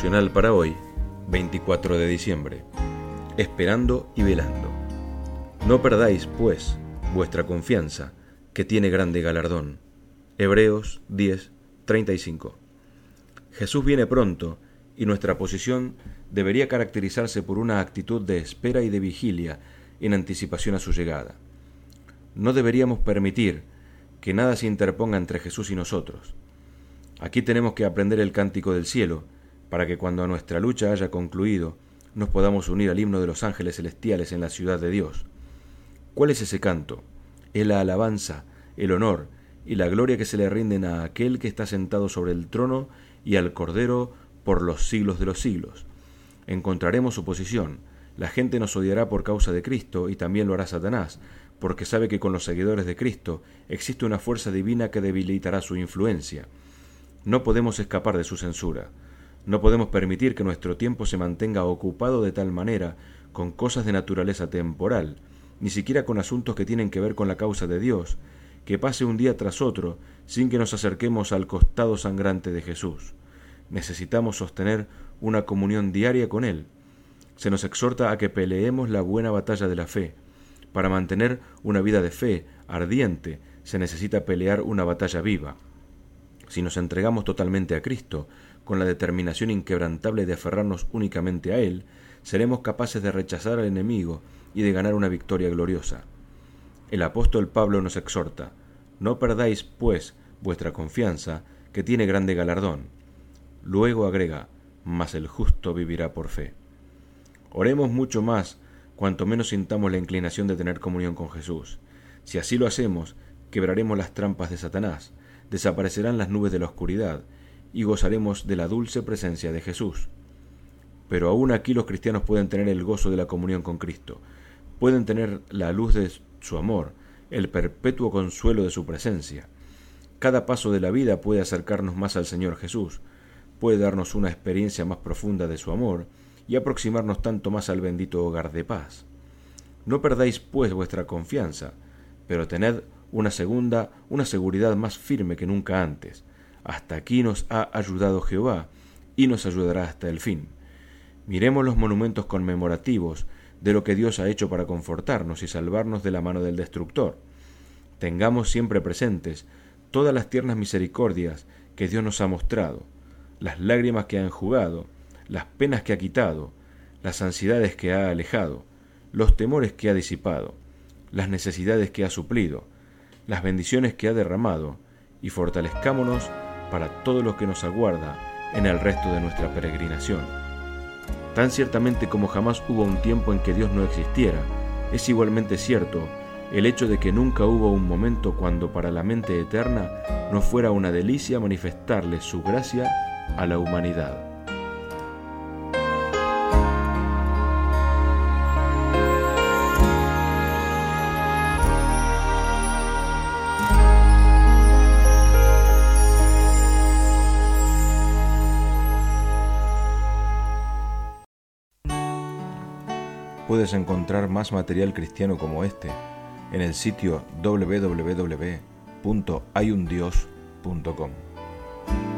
Devocional para hoy, 24 de diciembre. Esperando y velando. No perdáis, pues, vuestra confianza, que tiene grande galardón. Hebreos 10:35. Jesús viene pronto, y nuestra posición debería caracterizarse por una actitud de espera y de vigilia en anticipación a su llegada. No deberíamos permitir que nada se interponga entre Jesús y nosotros. Aquí tenemos que aprender el cántico del cielo, para que cuando nuestra lucha haya concluido, nos podamos unir al himno de los ángeles celestiales en la ciudad de Dios. ¿Cuál es ese canto? Es la alabanza, el honor y la gloria que se le rinden a aquel que está sentado sobre el trono y al Cordero por los siglos de los siglos. Encontraremos oposición. La gente nos odiará por causa de Cristo y también lo hará Satanás, porque sabe que con los seguidores de Cristo existe una fuerza divina que debilitará su influencia. No podemos escapar de su censura. No podemos permitir que nuestro tiempo se mantenga ocupado de tal manera con cosas de naturaleza temporal, ni siquiera con asuntos que tienen que ver con la causa de Dios, que pase un día tras otro sin que nos acerquemos al costado sangrante de Jesús. Necesitamos sostener una comunión diaria con Él. Se nos exhorta a que peleemos la buena batalla de la fe. Para mantener una vida de fe ardiente se necesita pelear una batalla viva. Si nos entregamos totalmente a Cristo, con la determinación inquebrantable de aferrarnos únicamente a Él, seremos capaces de rechazar al enemigo y de ganar una victoria gloriosa. El apóstol Pablo nos exhorta: no perdáis, pues, vuestra confianza, que tiene grande galardón. Luego agrega: mas el justo vivirá por fe. Oremos mucho más, cuanto menos sintamos la inclinación de tener comunión con Jesús. Si así lo hacemos, quebraremos las trampas de Satanás, desaparecerán las nubes de la oscuridad, y gozaremos de la dulce presencia de Jesús. Pero aún aquí los cristianos pueden tener el gozo de la comunión con Cristo, pueden tener la luz de su amor, el perpetuo consuelo de su presencia. Cada paso de la vida puede acercarnos más al Señor Jesús, puede darnos una experiencia más profunda de su amor y aproximarnos tanto más al bendito hogar de paz. No perdáis, pues, vuestra confianza, pero tened una seguridad más firme que nunca antes. Hasta aquí nos ha ayudado Jehová, y nos ayudará hasta el fin. Miremos los monumentos conmemorativos de lo que Dios ha hecho para confortarnos y salvarnos de la mano del destructor. Tengamos siempre presentes todas las tiernas misericordias que Dios nos ha mostrado, las lágrimas que ha enjugado, las penas que ha quitado, las ansiedades que ha alejado, los temores que ha disipado, las necesidades que ha suplido, las bendiciones que ha derramado, y fortalezcámonos para todo lo que nos aguarda en el resto de nuestra peregrinación. Tan ciertamente como jamás hubo un tiempo en que Dios no existiera, es igualmente cierto el hecho de que nunca hubo un momento cuando para la mente eterna no fuera una delicia manifestarle su gracia a la humanidad. Puedes encontrar más material cristiano como este en el sitio www.hayundios.com.